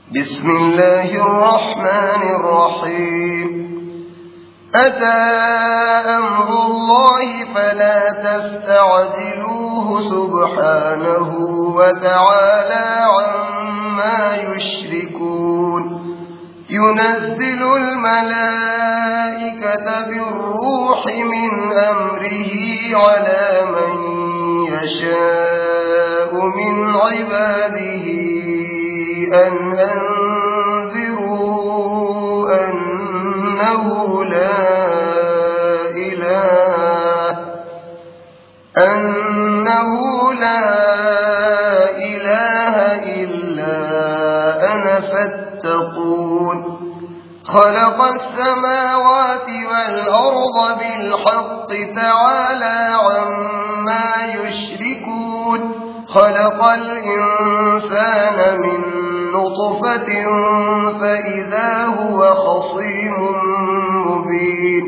بسم الله الرحمن الرحيم أتى أمر الله فلا تستعجلوه سبحانه وتعالى عما يشركون ينزل الملائكة بالروح من أمره على من يشاء من عباده أن أنذروا أنه لا إله إلا أنا فاتقون خلق السماوات والأرض بالحق تعالى عما يشركون خلق الإنسان من نطفة فإذا هو خصيم مبين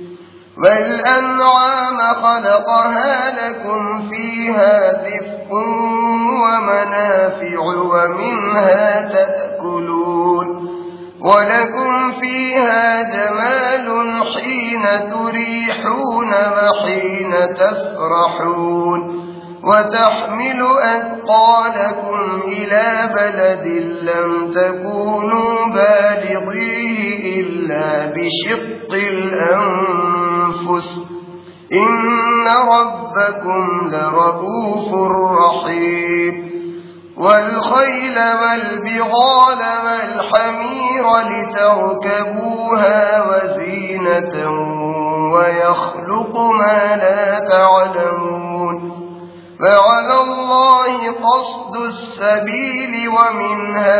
والأنعام خلقها لكم فيها دفء ومنافع ومنها تأكلون ولكم فيها جمال حين تريحون وحين تسرحون وتحمل أثقالكم إلى بلد لم تكونوا بالغيه إلا بشق الأنفس إن ربكم لرؤوف رحيم والخيل والبغال والحمير لتركبوها وزينة ويخلق ما لا تعلمون فعلى الله قصد السبيل ومنها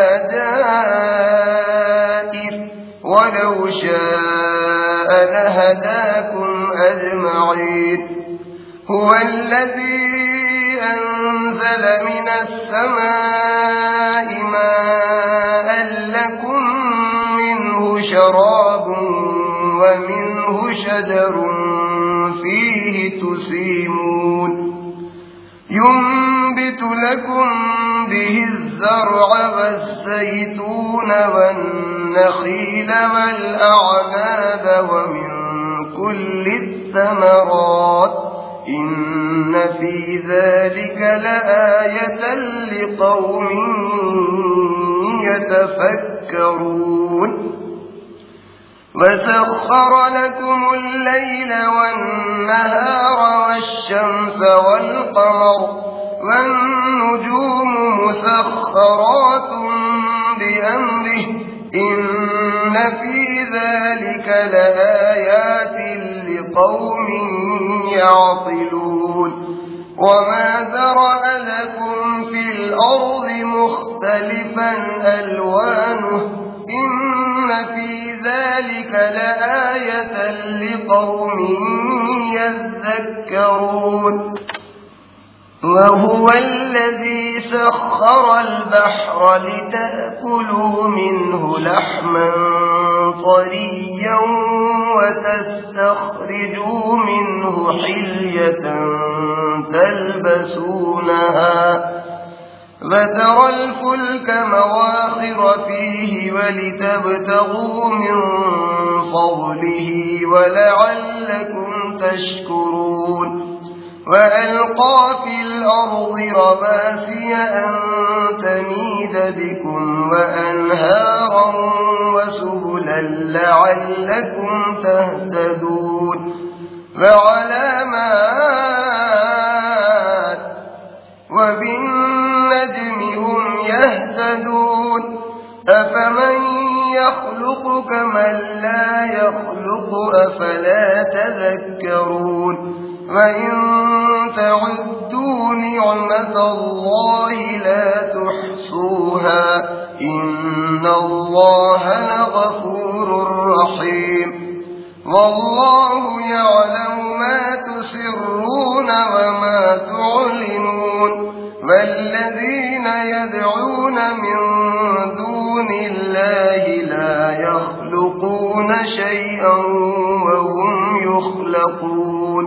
جائر ولو شاء لهداكم أجمعين هو الذي أنزل من السماء ماء لكم منه شراب ومنه شجر فيه تسيمون ينبت لكم به الزرع والزيتون والنخيل والأعناب ومن كل الثمرات إن في ذلك لآية لقوم يتفكرون وسخر لكم الليل والنهار والشمس والقمر والنجوم مسخرات بأمره إن في ذلك لآيات لقوم يعقلون وما ذرأ لكم في الأرض مختلفا ألوانه إن في ذلك لآية لقوم يذكرون وهو الذي سخر البحر لتأكلوا منه لحما طريا وتستخرجوا منه حلية تلبسونها وترى الفلك مواخر فيه ولتبتغوا من فضله ولعلكم تشكرون وألقى في الأرض رواسي أن تميد بكم وأنهارا وسبلا لعلكم تهتدون وعلامات وبالنجم هم يهتدون أفمن يخلق كمن لا يخلق أفلا تذكرون وإن تعدوا نعمة الله لا تحصوها إن الله لغفور رحيم والله يعلم ما تسرون وما تعلنون والذين يدعون من دون الله لا يخلقون شيئا وهم يخلقون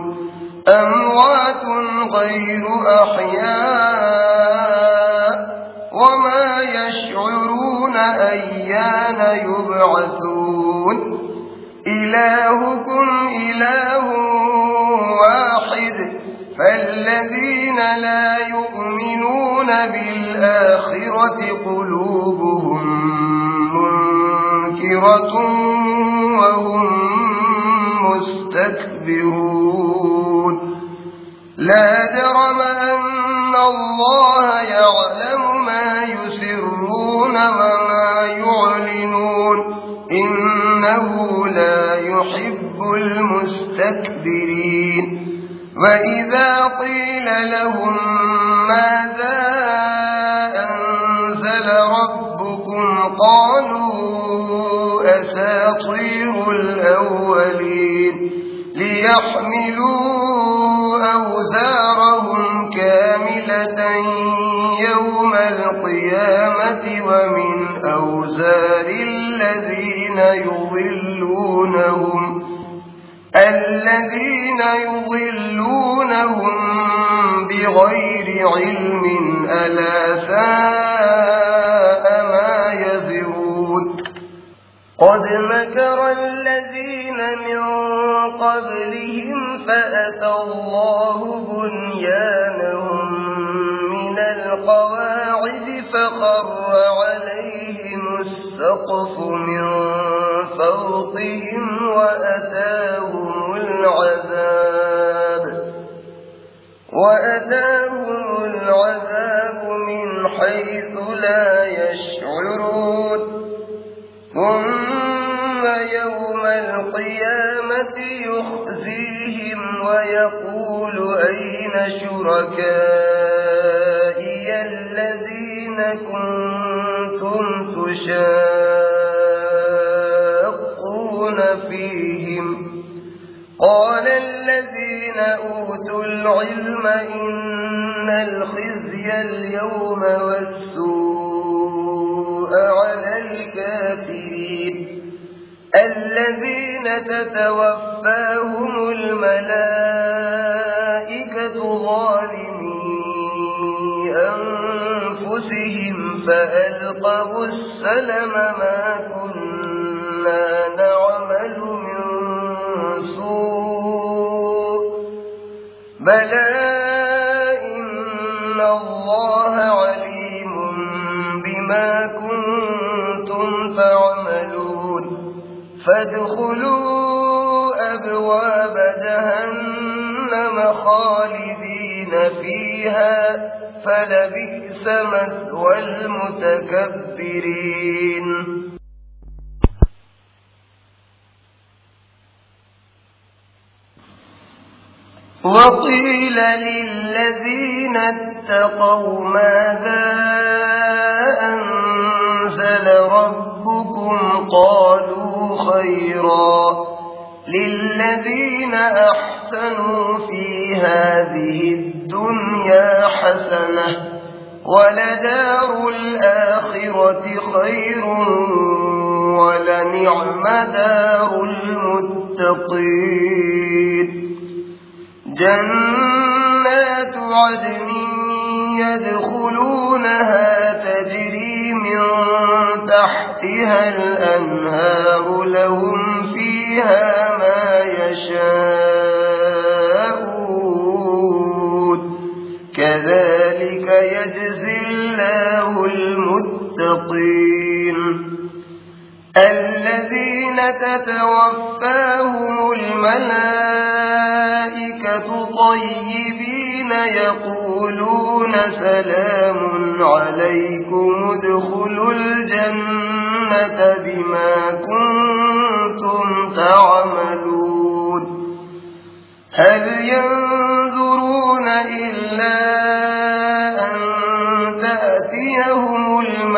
أموات غير أحياء وما يشعرون أيان يبعثون إلهكم إله واحد فالذين لا يؤمنون بالآخرة قلوبهم منكرة وهم مستكبرون لا جرم أن الله يعلم ما يسرون وما يعلنون إنه لا يحب المستكبرين وإذا قيل لهم ماذا أنزل ربكم قالوا أساطير الأولين ليحملوا أوزارهم كاملة يوم القيامة ومن أوزار الذين يضلونهم بغير علم ألا ساء ما يزرون قد مكر الذين من قبلهم فأتى الله بنيانهم من القواعد فخر عليهم السقف من فوقهم وأتاهم العذاب من حيث لا يشعرون ثم يوم القيامة يخزيهم ويقول أين شركائي الذين كنتم تشاقون فيهم قال الذين أوتوا العلم إن الخزي اليوم والسوء على الكافرين الذين تتوفاهم الملائكة ظالمي أنفسهم فألقوا السلم ما كنا نعمل من سوء بلى إن الله عليم بما كنتم تعملون فادخلوا أبواب جهنم خالدين فيها فلبئس مثوى المتكبرين وقيل للذين اتقوا ماذا أنزل ربكم قالوا خيرا للذين أحسنوا في هذه الدنيا حسنة ولدار الآخرة خير ولنعم دار المتقين جنات عدن يدخلونها تجري من تحتها الأنهار لهم فيها ما يشاءون كذلك يجزي الله المتقين الذين تتوفاهم الملائكة طيبين يقولون سلام عليكم ادخلوا الجنة بما كنتم تعملون هل ينظرون إلا أن تأتيهم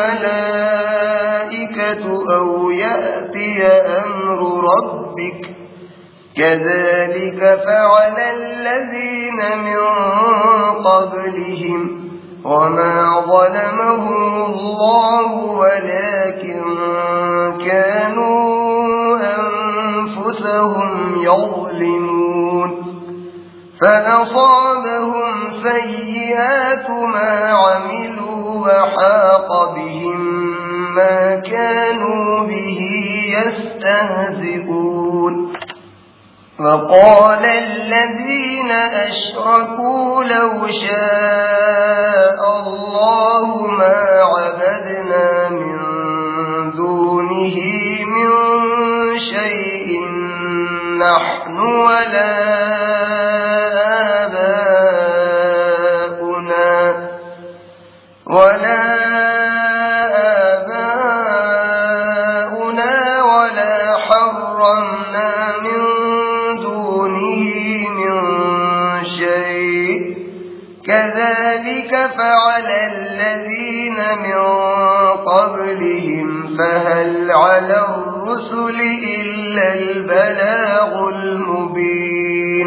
الملائكة أو يأتي أمر ربك كذلك فعل الذين من قبلهم وما ظلمهم الله ولكن كانوا أنفسهم يظلمون فأصابهم سيئات ما عملوا وحاق بهم كانوا به يستهزئون وقال الذين أشركوا لو شاء الله ما عبدنا من دونه من شيء نحن ولا آباؤنا ولا حرمنا من دونه من شيء كذلك فعل الذين من قبلهم فهل على الرسل إلا البلاغ المبين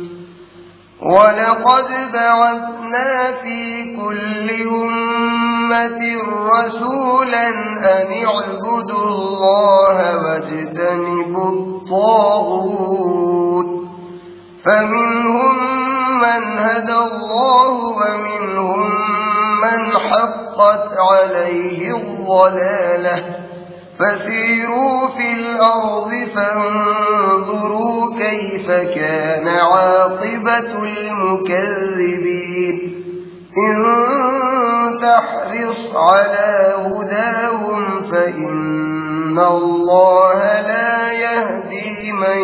ولقد بعثنا في كل أمة رسولا أن اعبدوا الله واجتنبوا الطاغوت فمنهم من هدى الله ومنهم من حقت عليه الضلالة فسيروا في الأرض فانظروا كيف كان عاقبة المكذبين إن تحرص على هداهم فإن الله لا يهدي من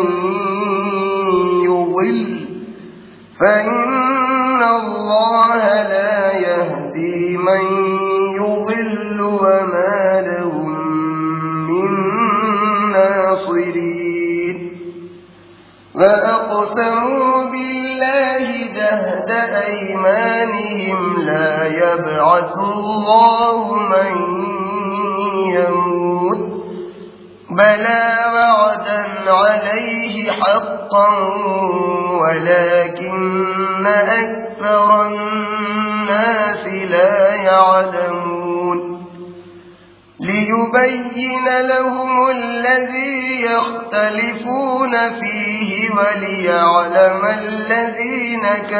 يضل وما لهم من ناصرين وأقسموا بالله جهد أيمانهم لا يبعث الله من يموت بلى وعدا عليه حقا ولكن أكثر الناس لا يعلمون ليبين لهم الذي يختلفون فيه وليعلم الذين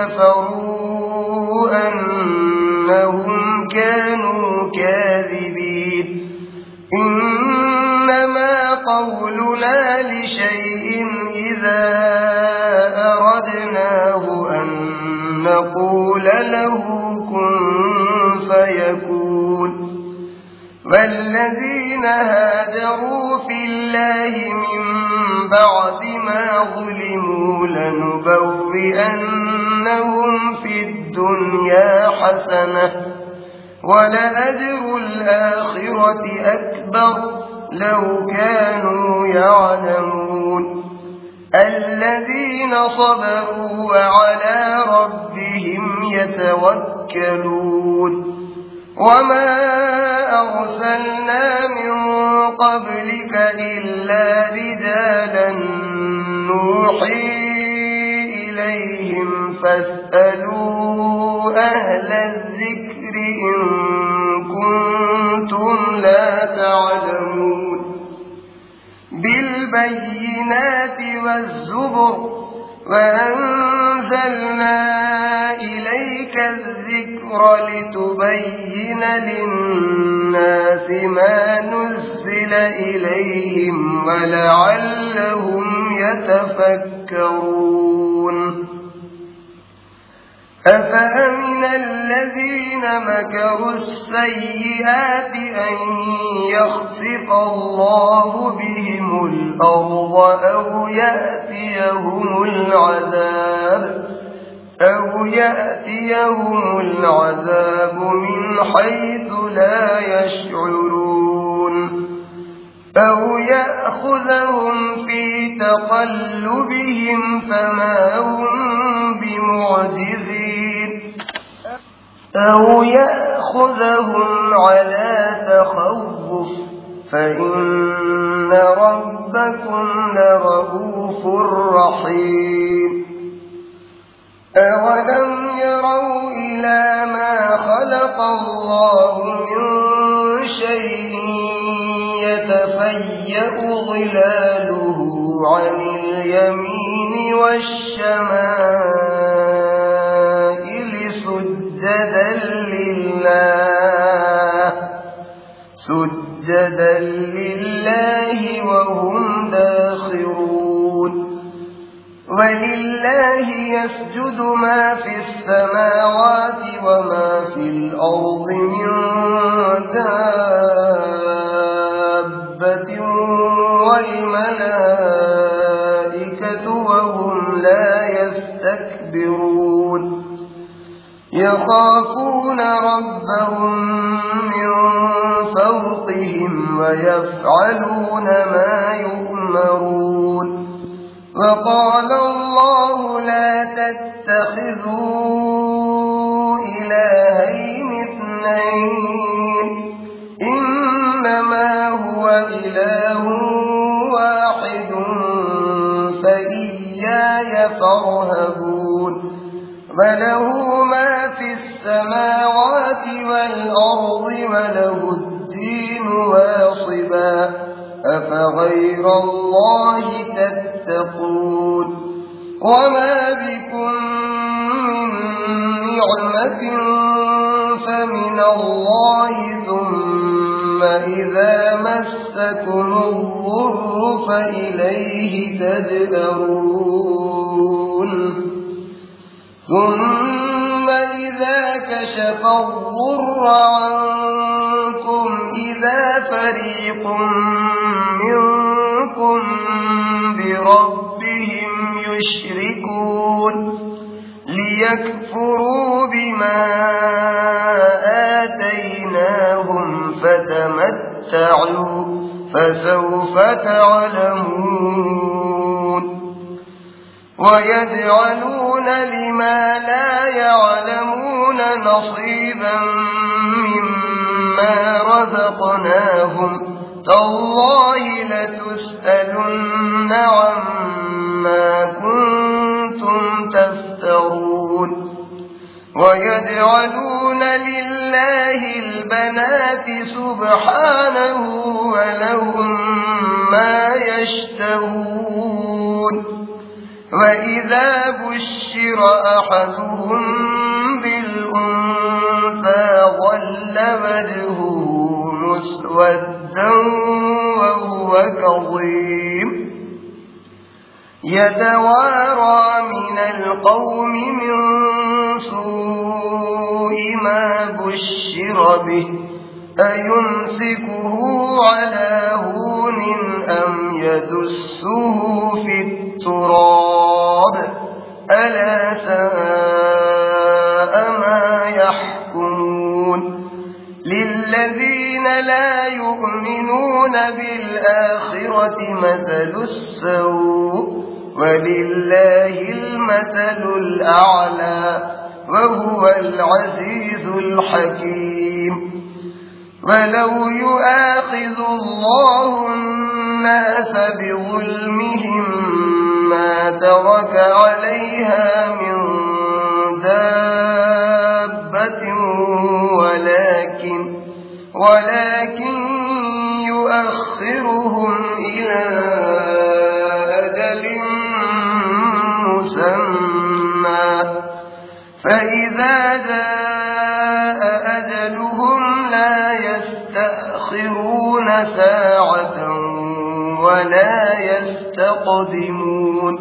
كفروا أنهم كانوا كاذبين إنما قولنا لشيء إذا أردناه أن نقول له كن فيكون والذين هاجروا في الله من بعد ما ظلموا لنبوئنهم في الدنيا حسنة ولأجر الآخرة أكبر لو كانوا يعلمون الذين صبروا وعلى ربهم يتوكلون وما أرسلنا من قبلك إلا رجالا نوحي إليهم فاسألوا أهل الذكر إن كنتم لا تعلمون بالبينات والزبر وأنزلنا إليك الذكر لتبين للناس ما نزل إليهم ولعلهم يتفكرون أفأمن الذين مكروا السيئات أن يخسف الله بهم الأرض أو يأتيهم العذاب من حيث لا يشعرون أو يأخذهم في تقلبهم فما هم بمعجزين أو يأخذهم على تخوف فإن ربكم لرؤوف رحيم أولم يروا إلى ما خلق الله من شيء يتفيأ ظلاله عن اليمين والشمائل سجدا لله سجدا لله وهم داخرون ولله يسجد ما في السماوات وما في الأرض من دابة والملائكة وهم لا يستكبرون يخافون ربهم من فوقهم ويفعلون ما يؤمرون وقال الله لا تتخذوا إلهين اثنين إنما هو إله واحد فإياي فارهبون وله ما في السماوات والأرض وله الدين واصبا أفغير الله تتقون وما بكم من نعمة فمن الله ثم إذا مسكم الضر فإليه تجأرون ثم إذا كشف الضر عنكم إذا فريق منكم بربهم يشركون ليكفروا بما آتيناهم فتمتعوا فسوف تعلمون ويجعلون لما لا يعلمون نصيبا مما رزقناهم تالله لتسألن عما كنتم تفترون ويجعلون لله البنات سبحانه ولهم ما يشتهون وإذا بشر أحدهم بالأنثى ظل وجهه مسودا وهو كظيم يتوارى من القوم من سوء ما بشر به أيمسكه على هون أم يدسه في التراب ألا ساء ما يحكمون للذين لا يؤمنون بالآخرة مثل السوء ولله المثل الأعلى وهو العزيز الحكيم ولو يؤاخذ الله الناس بظلمهم ما ترك عليها من دابة ولكن يؤخرهم إلى أجل مسمى فإذا جاء أجلهم لا يستأخرون ساعة ولا يستقدمون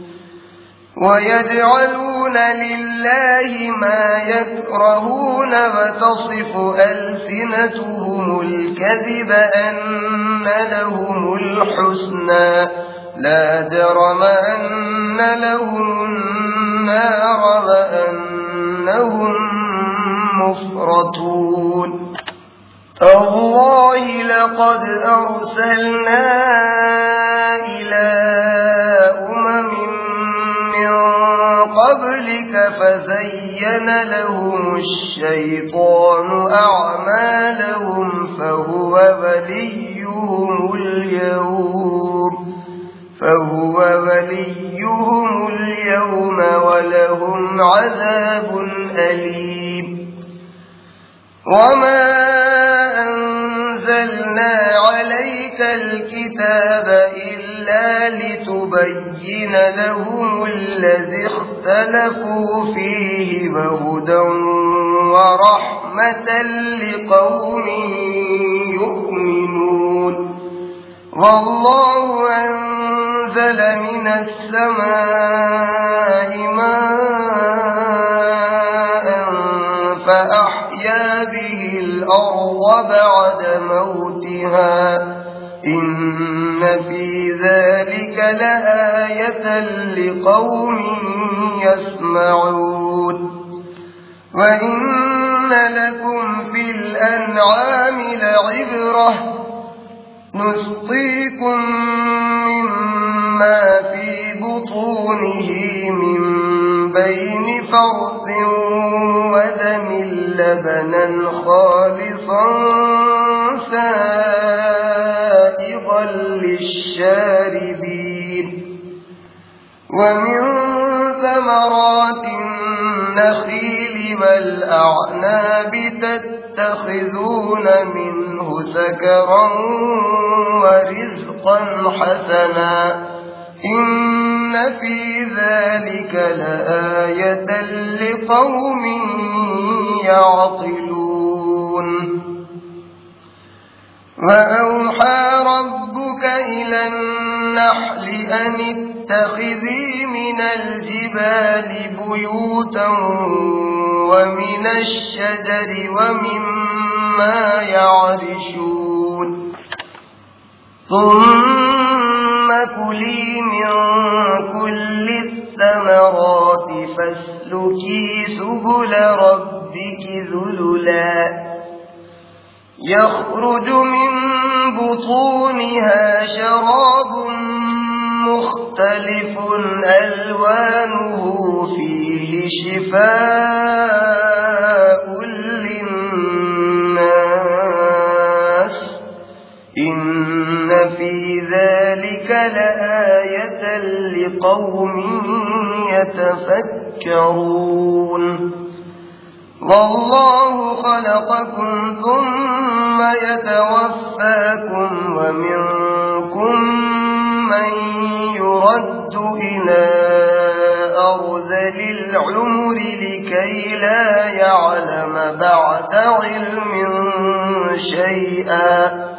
ويجعلون لله ما يكرهون وتصف ألسنتهم الكذب أن لهم الحسنى لا جرم أن لهم النار وأنهم مفرطون الله لقد أرسلنا إلى أمم من قبلك فزين لهم الشيطان أعمالهم فهو وليهم اليوم ولهم عذاب أليم وما أنزلنا عليك الكتاب إلا لتبين لهم الذي اختلفوا فيه وهدى ورحمة لقوم والله أنزل من السماء ماء فأحيا به الأرض بعد موتها إن في ذلك لآية لقوم يسمعون وإن لكم في الأنعام لعبرة نسقيكم مما في بطونه من بين فرث ودم لبنا خالصا سائغا للشاربين ومن ثمرات النخيل والأعناب تتخذون منه سكرا ورزقا حسنا إن في ذلك لآية لقوم يعقلون وأوحى ربك إلى النحل أن اتخذي من الجبال بيوتا ومن الشجر ومما يعرشون ثم كلي من كل الثمرات فاسلكي سبل ربك ذللا يخرج من بطونها شراب مختلف ألوانه فيه شفاء للناس إن في ذلك لآية لقوم يتفكرون والله خلقكم ثم يتوفاكم ومنكم من يرد إلى أرذل العمر لكي لا يعلم بعد علم شيئا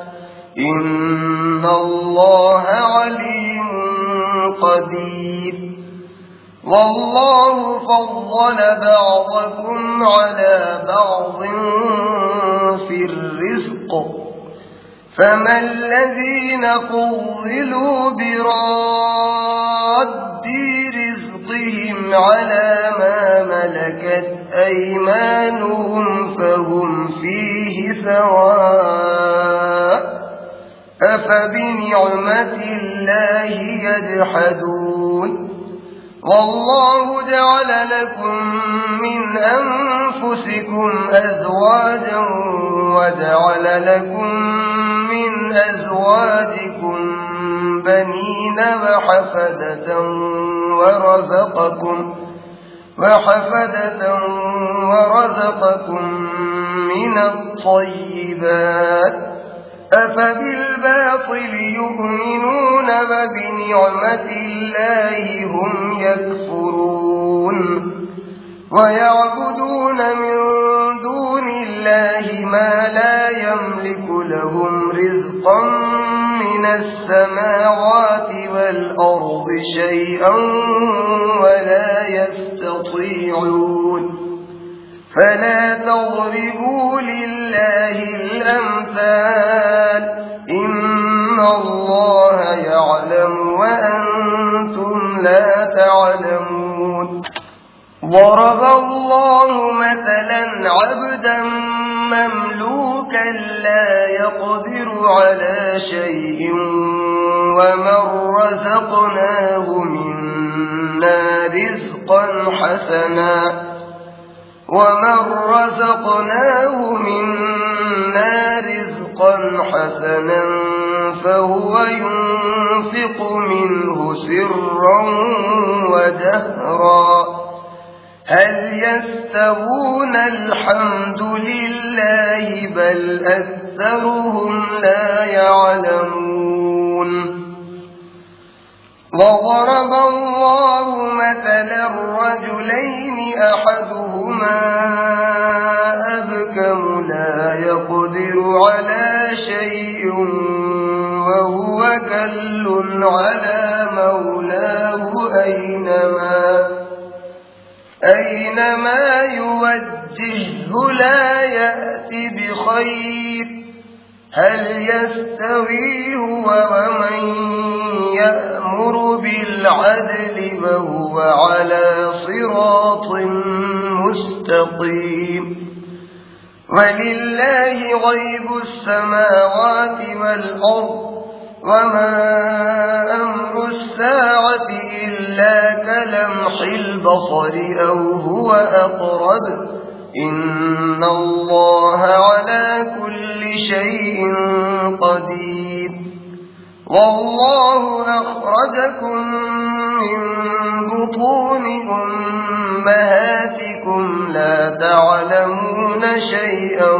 إن الله عليم قدير والله فضل بعضكم على بعض في الرزق فما الذين فضلوا براد رزقهم على ما ملكت أيمانهم فهم فيه سواء أفبنعمة الله يجحدون والله جعل لكم من أنفسكم أزواجا وجعل لكم من أزواجكم بنين وحفدة ورزقكم من الطيبات أفبالباطل يؤمنون وبنعمة الله هم يكفرون ويعبدون من دون الله ما لا يملك لهم رزقا من السماوات والأرض شيئا ولا يستطيعون فلا تضربوا لله الأمثال إن الله يعلم وأنتم لا تعلمون ضرب الله مثلا عبدا مملوكا لا يقدر على شيء ومن رزقناه منا رزقا حسنا فهو ينفق منه سرا وجهرا هل يستوون الحمد لله بل أكثرهم لا يعلمون وضرب الله مثلا رجلين أحدهما أبكم لا يقدر على شيء وهو كل على مولاه أينما يوجهه لا يأتي بخير هل يستوي هو ومن يأمر بالعدل وهو على صراط مستقيم ولله غيب السماوات والأرض وما أمر الساعة إلا كلمح البصر أو هو أقرب إن الله على كل شيء قدير والله أخرجكم من بطون أمهاتكم لا تعلمون شيئا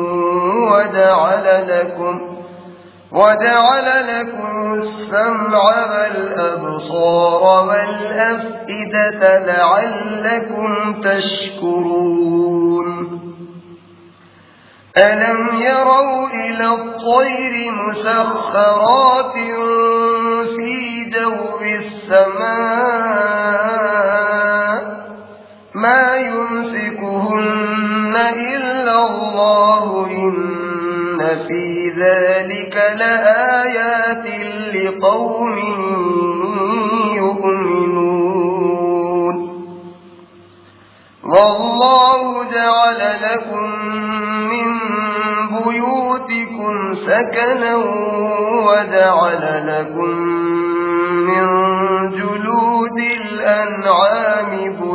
وجعل لكم السمع والأبصار والأفئدة لعلكم تشكرون ألم يروا إلى الطير مسخرات في جو السماء ما يمسكهن إلا الله إن في ذلك لآيات لقوم يؤمنون والله جعل لكم من بيوتكم سكنا وجعل لكم من جلود الأنعام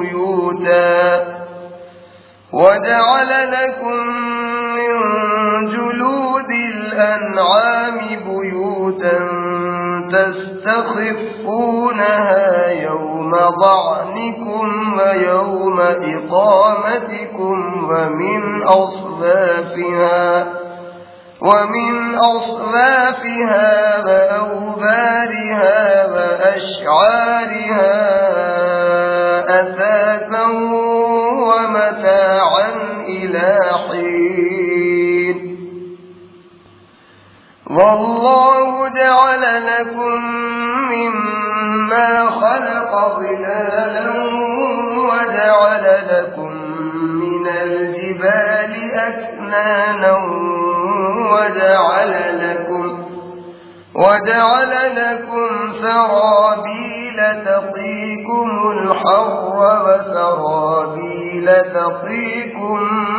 بيوتا تستخفونها يوم ظعنكم ويوم إقامتكم ومن أصفافها وأوبارها وأشعارها أثاثا ومتاعا إلى حين والله جعل لكم مما خلق ظلالا وجعل لكم من الجبال أكنانا وجعل لكم سرابيل تقيكم الحر وسرابيل تقيكم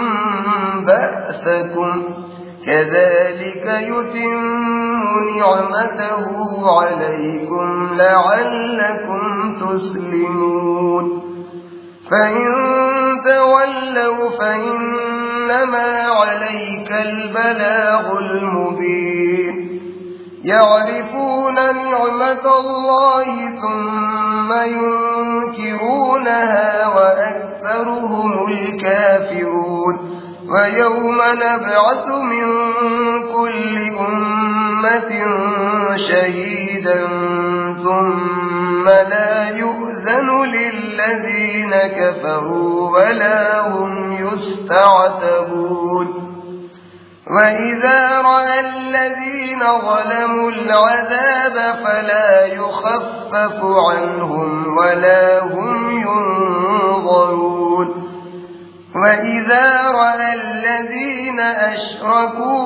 بأسكم كذلك يتم نعمته عليكم لعلكم تسلمون فإن تولوا فإنما عليك البلاغ المبين يعرفون نعمة الله ثم ينكرونها وأكثرهم الكافرون ويوم نبعث من كل أمة شهيدا ثم لا يؤذن للذين كفروا ولا هم يستعتبون وإذا رأى الذين ظلموا العذاب فلا يخفف عنهم ولا هم ينظرون وإذا رأى الذين أشركوا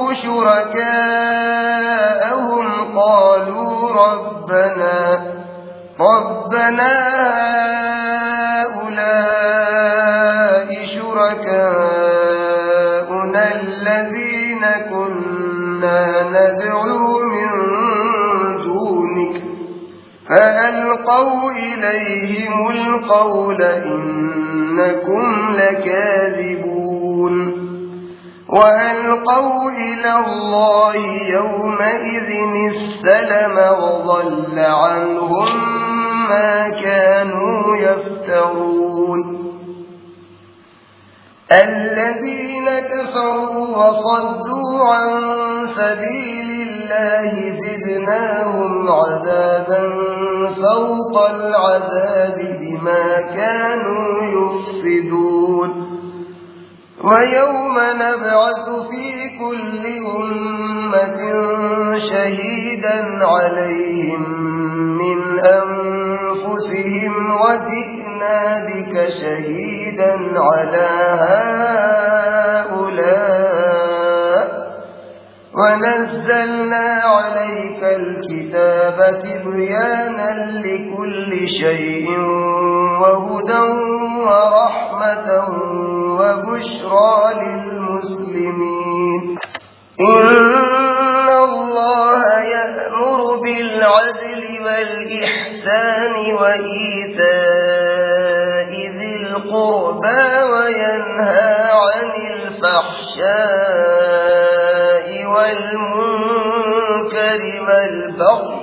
شركاءهم قالوا ربنا هؤلاء شركاؤنا الذين كنا ندعو من دونك فألقوا إليهم القول إنكم لكاذبون وألقوا إلى الله يومئذ السلم وضل عنهم ما كانوا يفترون الذين كفروا وصدوا عن سبيل الله زدناهم عذابا فوق العذاب بما كانوا يفسدون ويوم نبعث في كل أمة شهيدا عليهم من أنفسهم وجئنا بك شهيدا على هؤلاء ونزلنا عليك الكتاب تبيانا لكل شيء وهدى ورحمة وبشرى للمسلمين إن الله يأمر بالعدل والإحسان وإيتاء ذي القربى وينهى عن الفحشاء والمنكر والبغي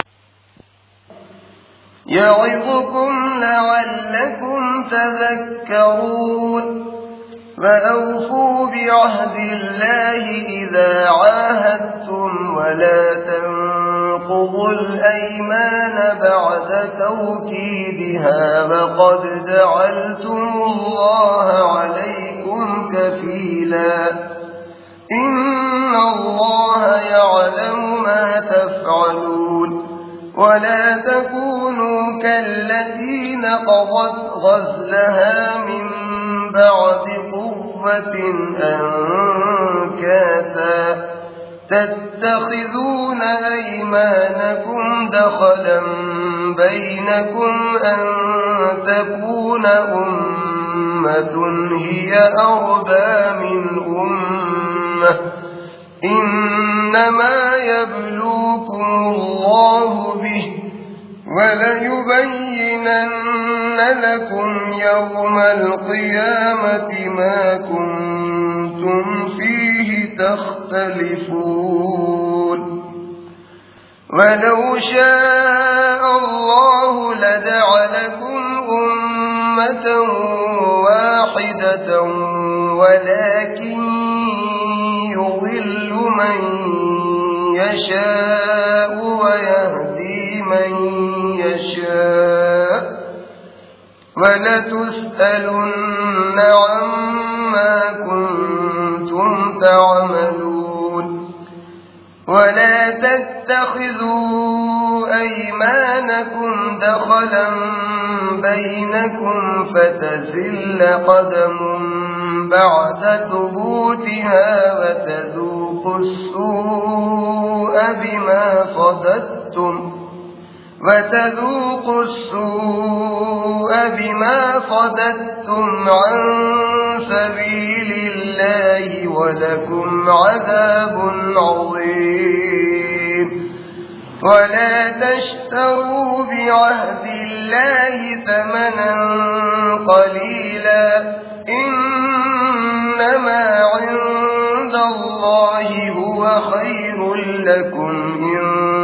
يعظكم لعلكم تذكرون فأوفوا بعهد الله إذا عاهدتم ولا تنقضوا الأيمان بعد توكيدها وقد جعلتم الله عليكم كفيلا إن الله يعلم ما تفعلون ولا تكونوا كالتي نقضت غزلها من بعد قوة أنكاثا تتخذون أيمانكم دخلا بينكم أن تكون أمة هي أربى من أمة إنما يبلوكم الله به وليبينن لكم يوم القيامة ما كنتم فيه تختلفون ولو شاء الله لجعلكم أمة واحدة ولكن يضل من يشاء ويهدي من يشاء ولتسألن عما كنتم تعملون ولا تتخذوا أيمانكم دخلا بينكم فتزل قدم بعد ثبوتها وتذوقوا السوء بما صددتم عن سبيل الله ولكم عذاب عظيم ولا تشتروا بعهد الله ثمنا قليلا إنما عند الله هو خير لكم إن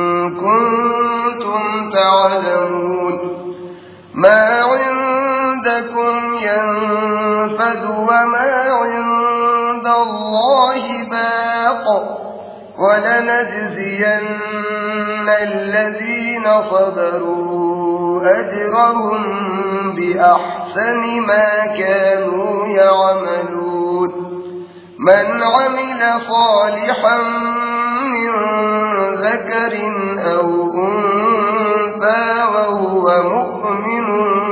كنتم تعلمون ما عندكم ينفد وما عند الله باق ولنجزين الذين صبروا أجرهم بأحسن ما كانوا يعملون من عمل صالحا من ذكر أو أنثى وهو مؤمن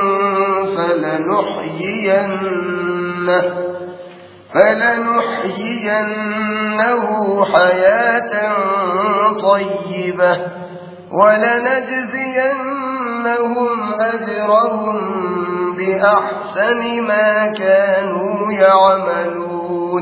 فلنحيينه حياة طيبة ولنجزينهم أجرهم بأحسن ما كانوا يعملون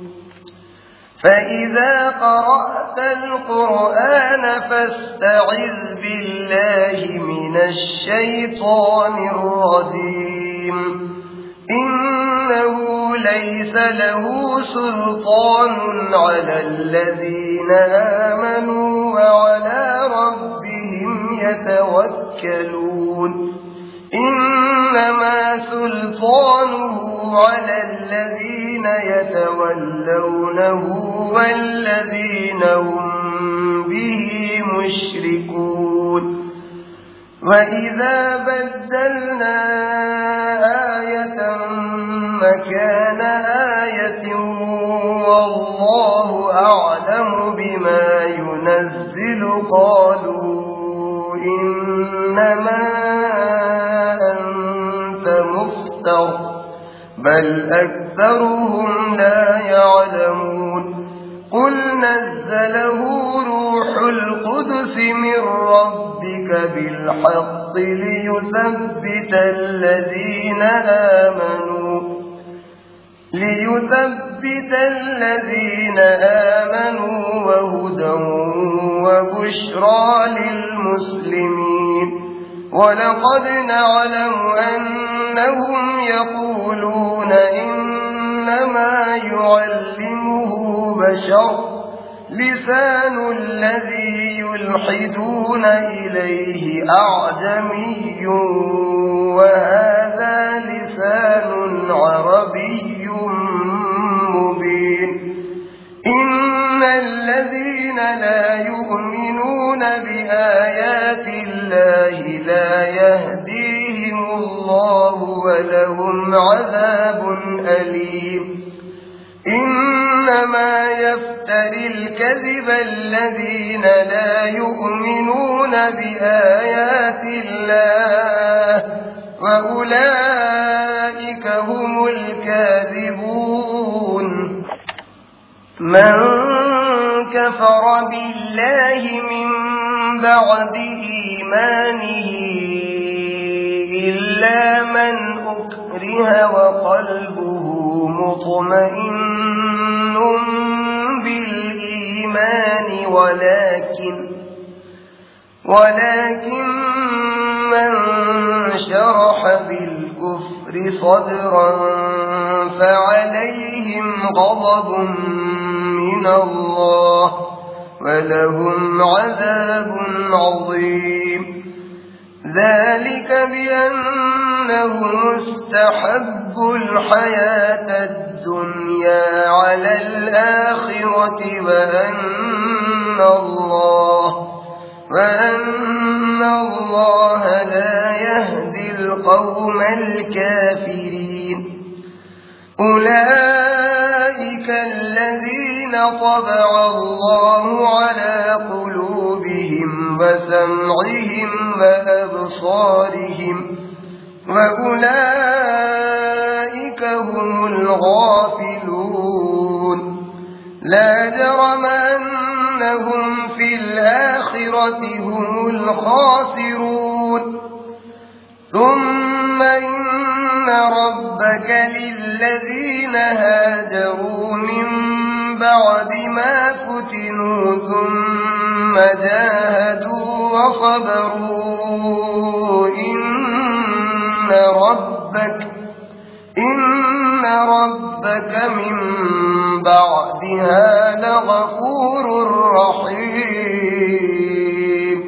فإذا قرأت القرآن فاستعذ بالله من الشيطان الرجيم إنه ليس له سلطان على الذين آمنوا وعلى ربهم يتوكلون إنما سلطانه على الذين يتولونه والذين هم به مشركون وإذا بدلنا آية مكان آية والله أعلم بما ينزل قالوا إنما أنت مفتر بل أكثرهم لا يعلمون قل نزله روح القدس من ربك بالحق ليثبت الذين آمنوا وهدى وبشرى للمسلمين ولقد نعلم أنهم يقولون إنما يعلمه بشر لسان الذي يلحدون إليه أعجمي وهذا لسان عربي مبين إن الذين لا يؤمنون بآيات الله لا يهديهم الله ولهم عذاب أليم إنما يفتري الكذب الذين لا يؤمنون بآيات الله وأولئك هم الكاذبون من كفر بالله من بعد إيمانه إلا من أكره وقلبه مطمئن بالإيمان ولكن من شرح بالكفر صدرا فعليهم غضب من الله ولهم عذاب عظيم ذلك بأنهم استحبوا الحياة الدنيا على الآخرة وأن الله لا يهدي القوم الكافرين أولئك الذين طبع الله على قلوبهم وسمعهم وأبصارهم وأولئك هم الغافلون لا جرم أنهم في الآخرة هم الخاسرون ثم إن ربك للذين هاجروا من بعد ما فتنوا ثم جاهدوا وصبروا إن ربك من بعدها لغفور رحيم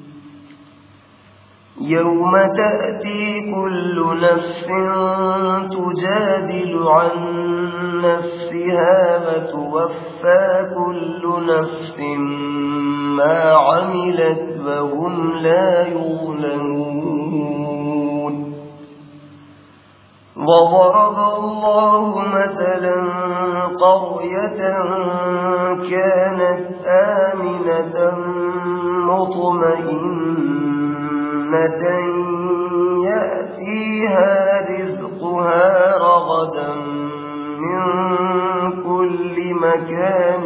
يوم تأتي كل نفس تجادل عن نفسها وتوفى كل نفس ما عملت وهم لا يظلمون وضرب الله مثلا قرية كانت آمنة مطمئنة يأتيها رزقها رغدا من كل مكان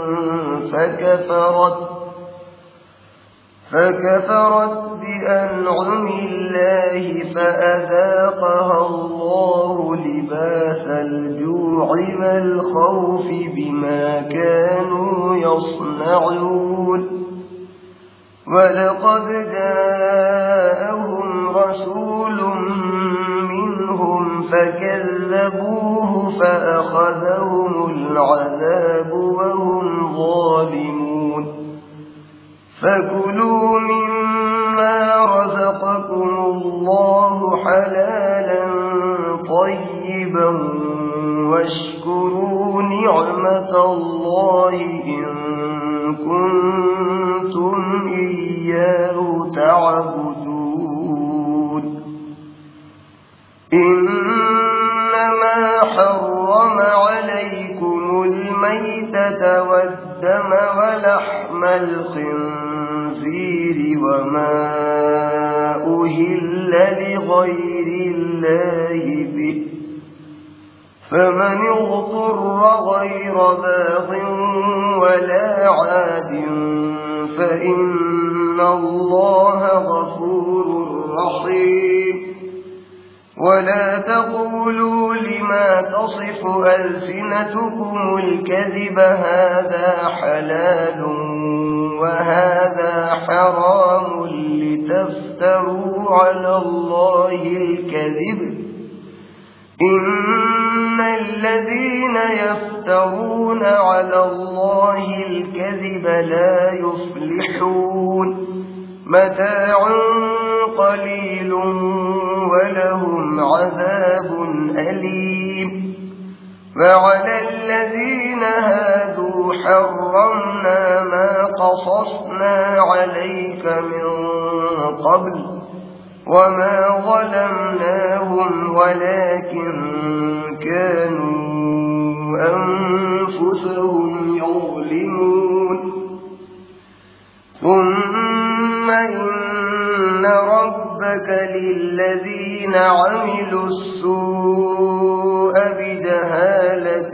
فكفرت بأنعم الله فأذاقها الله لباس الجوع والخوف بما كانوا يصنعون ولقد جاءهم رسول منهم فكذبوه فأخذهم العذاب وهم ظالمون فكلوا مما رزقكم الله حلالا طيبا واشكروا نعمة الله إن كنتم إياه تعبدون حرم عليكم الميتة والدم ولحم الخنزير وما أهل لغير الله به فمن اضطر غير باغ ولا عاد فإن الله غفور رحيم ولا تقولوا لما تصف ألسنتكم الكذب هذا حلال وهذا حرام لتفتروا على الله الكذب إن الذين يفترون على الله الكذب لا يفلحون متاع قليل ولهم عذاب أليم فعلى الذين هادوا حرمنا ما قصصنا عليك من قبل وما ظلمناهم ولكن كانوا أنفسهم يظلمون ثم إن ربك للذين عملوا السوء بجهالة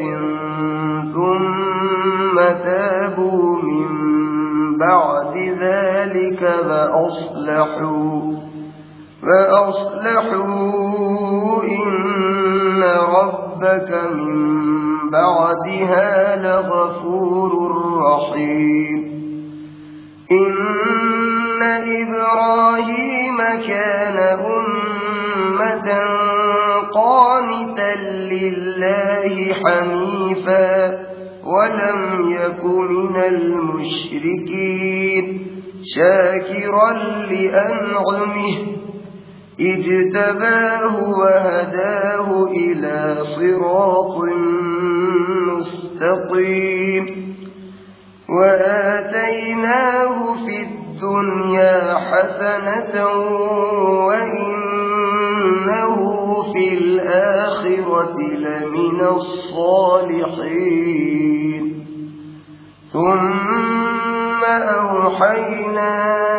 ثم تابوا من بعد ذلك فأصلحوا إن ربك من بعدها لغفور رحيم إن إبراهيم كان أمة قانتا لله حنيفا ولم يك من المشركين شاكرا لأنعمه اجتباه وهداه إلى صراط مستقيم وآتيناه في الدنيا حسنة وإنه في الآخرة لمن الصالحين ثم أوحينا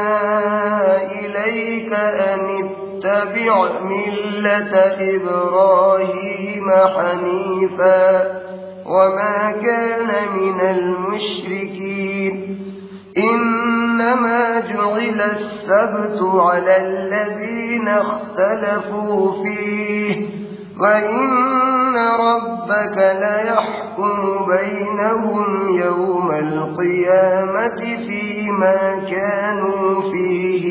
إليك أن اتبع ملة إبراهيم حنيفا وما كان من المشركين إنما جعل السبت على الذين اختلفوا فيه وإن ربك ليحكم بينهم يوم القيامة فيما كانوا فيه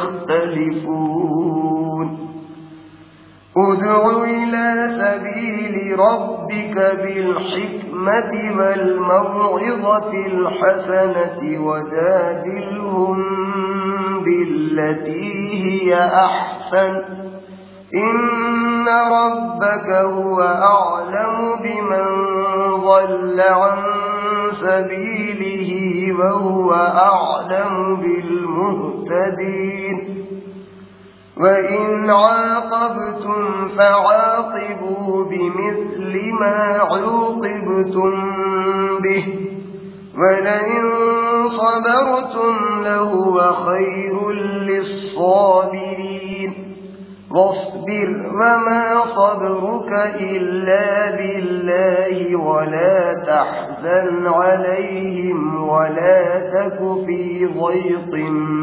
يختلفون ادع إلى سبيل ربك بالحكمة والموعظة الحسنة وجادلهم بالتي هي أحسن إن ربك هو أعلم بمن ضل عن سبيله وهو أعلم بالمهتدين وإن عاقبتم فعاقبوا بمثل ما عوقبتم به ولئن صبرتم لهو خير للصابرين واصبر وما صبرك إلا بالله ولا تحزن عليهم ولا تك في ضيق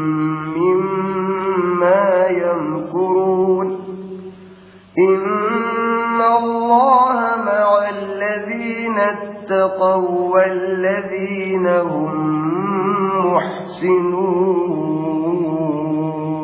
مما يمكرون إن الله مع الذين اتقوا والذين هم محسنون